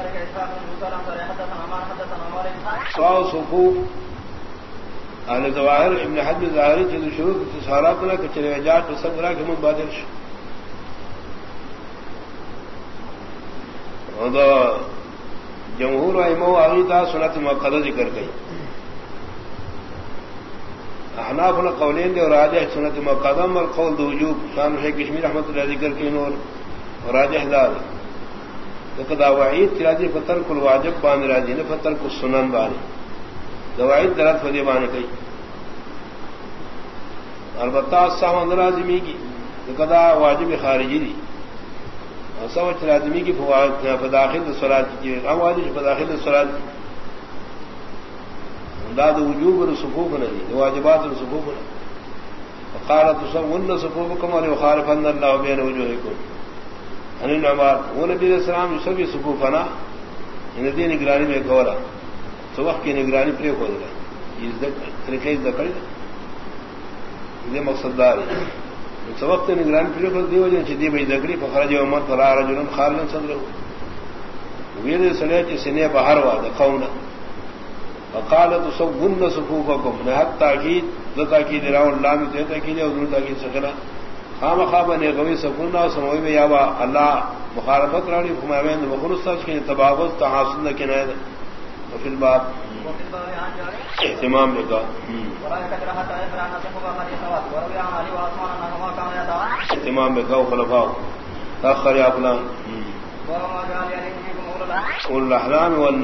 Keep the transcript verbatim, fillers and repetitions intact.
سواء صفوف اهل ظواهر ابن حجر ظاهری جو شروع تصارات نہ کہ چلے جات تو سب رہا کہ من بادل اور جمہور ائمہ عقیدہ سنت مؤکدہ ذکر گئی احناف نے قولین دے اور راجح سنت مؤکدہ اور قول وجوب شان شیخ کشمیر رحمۃ اللہ ذکر کی نور اور راجح دار قضا وعید تراجی فتر کل واجب بان راجی نے فتر کو سنن بان دوائد درت فدی بان کئی البتہ سامان لازمی کی قضا واجب خارجی دی سوچ لازمی کی فوائد فداخل الصلاۃ کی واجب فداخل الصلاۃ داد وجوب الصفوف نہیں واجبات الصفوف وقالت تصون صفوفكم ويخالفن الله بين وجوهكم ان النمار ونبي السلام يسوي صفوفنا ان دین نگرانی میں گورا تو وقت کی نگرانی پر ہو گیا یہ طریقے ذکر یہ مقصد دار تو وقت نگرانی پر ہو دی وجہ سے دی بھئی ذکری فخرج عمر فلا رجل خارجا صدره ویر سلیت سنے باہر وا قوم وقالت صفون صفوفكم نحت تاکید تاکید راو اللہ میں تاکید اور تاکید سکلا خام خواب نے غوی سکونا سموی میں یا اللہ مخالفت راڑی خمامین مخلص کے تباغت تحاصل نہ کنائے وفی الباب اہتمام نے کہا اہتمام میں کہا خلفاء تاخر یا فلان الاحلام